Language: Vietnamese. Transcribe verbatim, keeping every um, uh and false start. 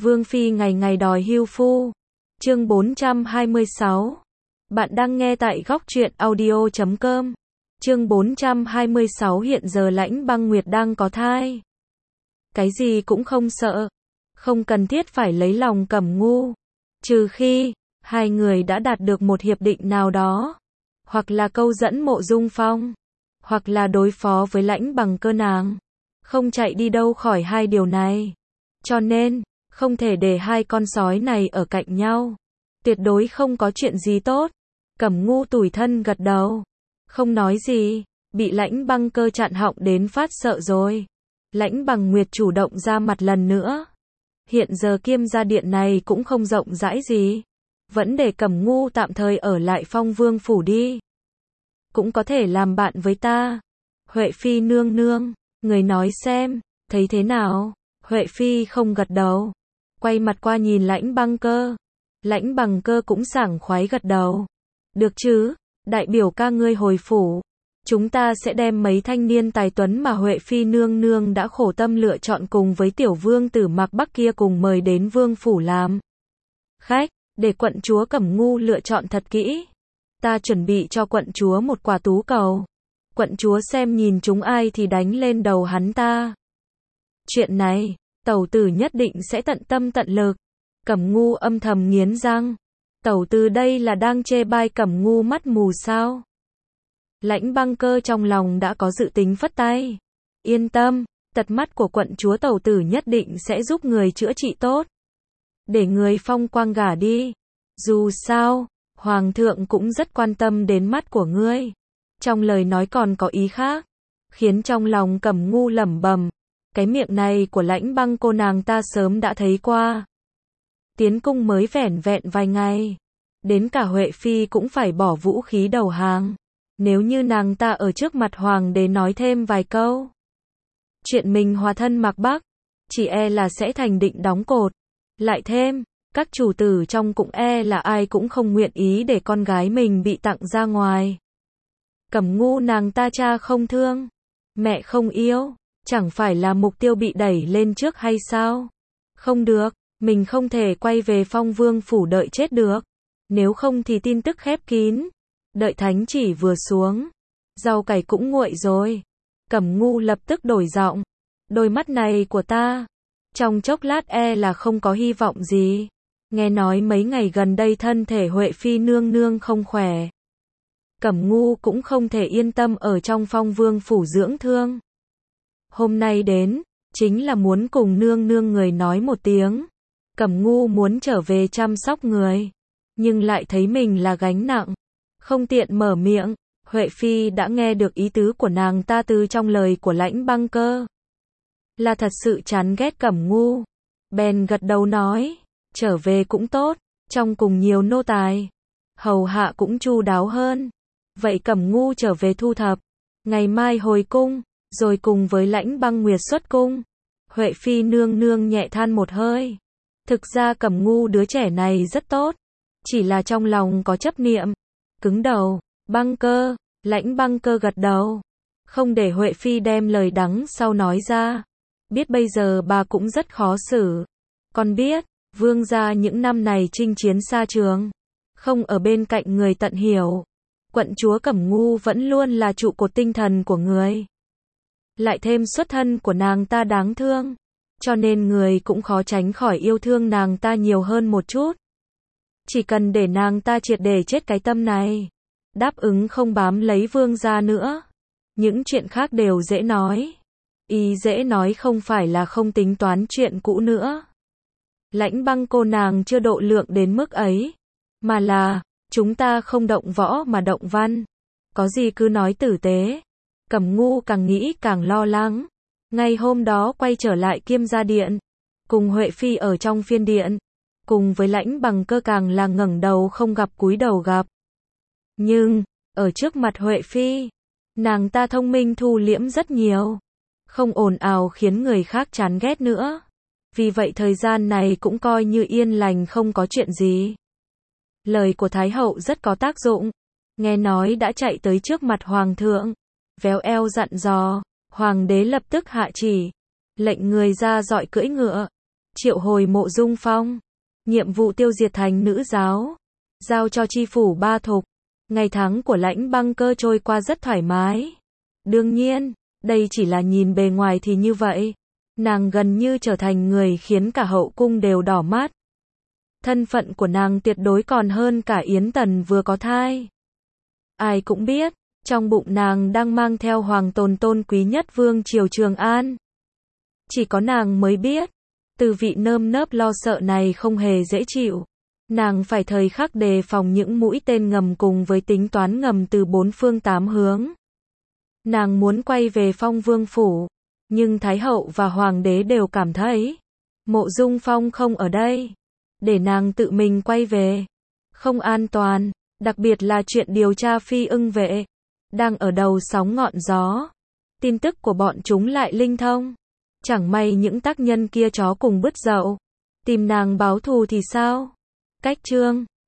Vương phi ngày ngày đòi hưu phu. Chương bốn trăm hai mươi sáu. Bạn đang nghe tại góc truyện audio chấm com. Chương bốn trăm hai mươi sáu. Hiện giờ Lãnh Băng Nguyệt đang có thai. Cái gì cũng không sợ. Không cần thiết phải lấy lòng Cẩm Ngu. Trừ khi hai người đã đạt được một hiệp định nào đó, hoặc là câu dẫn Mộ Dung Phong, hoặc là đối phó với Lãnh Bằng Cơ nàng. Không chạy đi đâu khỏi hai điều này. Cho nên, không thể để hai con sói này ở cạnh nhau. Tuyệt đối không có chuyện gì tốt. Cẩm Ngu tủi thân gật đầu. Không nói gì, bị Lãnh Băng Cơ chặn họng đến phát sợ rồi. Lãnh Bằng Nguyệt chủ động ra mặt lần nữa. Hiện giờ Kiêm gia điện này cũng không rộng rãi gì. Vẫn để Cẩm Ngu tạm thời ở lại Phong Vương phủ đi. Cũng có thể làm bạn với ta. Huệ Phi nương nương, người nói xem, thấy thế nào? Huệ Phi không gật đầu. Quay mặt qua nhìn Lãnh Băng Cơ. Lãnh Bằng Cơ cũng sảng khoái gật đầu. Được chứ, đại biểu ca ngươi hồi phủ. Chúng ta sẽ đem mấy thanh niên tài tuấn mà Huệ Phi nương nương đã khổ tâm lựa chọn cùng với tiểu vương tử Mạc Bắc kia cùng mời đến vương phủ làm khách, để quận chúa Cẩm Ngu lựa chọn thật kỹ. Ta chuẩn bị cho quận chúa một quả tú cầu. Quận chúa xem nhìn chúng ai thì đánh lên đầu hắn ta. Chuyện này, tẩu tử nhất định sẽ tận tâm tận lực. Cẩm Ngu âm thầm nghiến răng. Tẩu tử đây là đang chê bai Cẩm Ngu mắt mù sao? Lãnh Băng Cơ trong lòng đã có dự tính phất tay. Yên tâm, tật mắt của quận chúa tẩu tử nhất định sẽ giúp người chữa trị tốt. Để người phong quang gả đi. Dù sao, Hoàng thượng cũng rất quan tâm đến mắt của ngươi. Trong lời nói còn có ý khác, khiến trong lòng Cẩm Ngu lẩm bẩm. Cái miệng này của Lãnh Băng cô nàng ta sớm đã thấy qua. Tiến cung mới vẻn vẹn vài ngày. Đến cả Huệ Phi cũng phải bỏ vũ khí đầu hàng. Nếu như nàng ta ở trước mặt hoàng đế nói thêm vài câu chuyện mình hòa thân Mạc Bắc, chỉ e là sẽ thành định đóng cột. Lại thêm, các chủ tử trong cũng e là ai cũng không nguyện ý để con gái mình bị tặng ra ngoài. Cẩm Ngu nàng ta cha không thương, mẹ không yêu, chẳng phải là mục tiêu bị đẩy lên trước hay sao? Không được, mình không thể quay về Phong Vương phủ đợi chết được. Nếu không thì tin tức khép kín. Đợi thánh chỉ vừa xuống, rau cải cũng nguội rồi. Cẩm Ngu lập tức đổi giọng. Đôi mắt này của ta, trong chốc lát e là không có hy vọng gì. Nghe nói mấy ngày gần đây thân thể Huệ Phi nương nương không khỏe. Cẩm Ngu cũng không thể yên tâm ở trong Phong Vương phủ dưỡng thương. Hôm nay đến, chính là muốn cùng nương nương người nói một tiếng. Cẩm Ngu muốn trở về chăm sóc người, nhưng lại thấy mình là gánh nặng. Không tiện mở miệng. Huệ Phi đã nghe được ý tứ của nàng ta từ trong lời của Lãnh Băng Cơ. Là thật sự chán ghét Cẩm Ngu. Bèn gật đầu nói, trở về cũng tốt, trong cùng nhiều nô tài, hầu hạ cũng chu đáo hơn. Vậy Cẩm Ngu trở về thu thập, ngày mai hồi cung, rồi cùng với Lãnh Băng Nguyệt xuất cung. Huệ Phi nương nương nhẹ than một hơi. Thực ra Cẩm Ngu đứa trẻ này rất tốt, chỉ là trong lòng có chấp niệm. Cứng đầu. Băng Cơ. Lãnh Băng Cơ gật đầu. Không để Huệ Phi đem lời đắng sau nói ra. Biết bây giờ bà cũng rất khó xử. Con biết, vương gia những năm này chinh chiến xa trường, không ở bên cạnh người tận hiểu. Quận chúa Cẩm Ngu vẫn luôn là trụ cột tinh thần của người. Lại thêm xuất thân của nàng ta đáng thương, cho nên người cũng khó tránh khỏi yêu thương nàng ta nhiều hơn một chút. Chỉ cần để nàng ta triệt để chết cái tâm này, đáp ứng không bám lấy vương gia nữa, những chuyện khác đều dễ nói. Ý dễ nói không phải là không tính toán chuyện cũ nữa. Lãnh Băng cô nàng chưa độ lượng đến mức ấy, mà là, chúng ta không động võ mà động văn. Có gì cứ nói tử tế. Cẩm Ngu càng nghĩ càng lo lắng. Ngày hôm đó quay trở lại Kiêm gia điện, cùng Huệ Phi ở trong phiên điện. Cùng với Lãnh Bằng Cơ càng là ngẩng đầu không gặp cúi đầu gặp. Nhưng, ở trước mặt Huệ Phi, nàng ta thông minh thu liễm rất nhiều. Không ồn ào khiến người khác chán ghét nữa. Vì vậy thời gian này cũng coi như yên lành không có chuyện gì. Lời của Thái hậu rất có tác dụng. Nghe nói đã chạy tới trước mặt Hoàng thượng. Véo eo dặn dò. Hoàng đế lập tức hạ chỉ. Lệnh người ra dọi cưỡi ngựa. triệu hồi Mộ Dung Phong, nhiệm vụ tiêu diệt thành nữ giáo, giao cho chi phủ Ba Thục. Ngày tháng của Lãnh Băng Cơ trôi qua rất thoải mái. Đương nhiên, đây chỉ là nhìn bề ngoài thì như vậy. Nàng gần như trở thành người khiến cả hậu cung đều đỏ mắt. Thân phận của nàng tuyệt đối còn hơn cả Yến Tần vừa có thai. Ai cũng biết, trong bụng nàng đang mang theo hoàng tồn tôn quý nhất vương triều Trường An. Chỉ có nàng mới biết, từ vị nơm nớp lo sợ này không hề dễ chịu. Nàng phải thời khắc đề phòng những mũi tên ngầm cùng với tính toán ngầm từ bốn phương tám hướng. Nàng muốn quay về Phong Vương phủ, nhưng Thái hậu và Hoàng đế đều cảm thấy Mộ Dung Phong không ở đây, để nàng tự mình quay về không an toàn, đặc biệt là chuyện điều tra Phi Ưng vệ đang ở đầu sóng ngọn gió. Tin tức của bọn chúng lại linh thông. Chẳng may những tác nhân kia chó cùng bứt dậu tìm nàng báo thù thì sao? Cách chương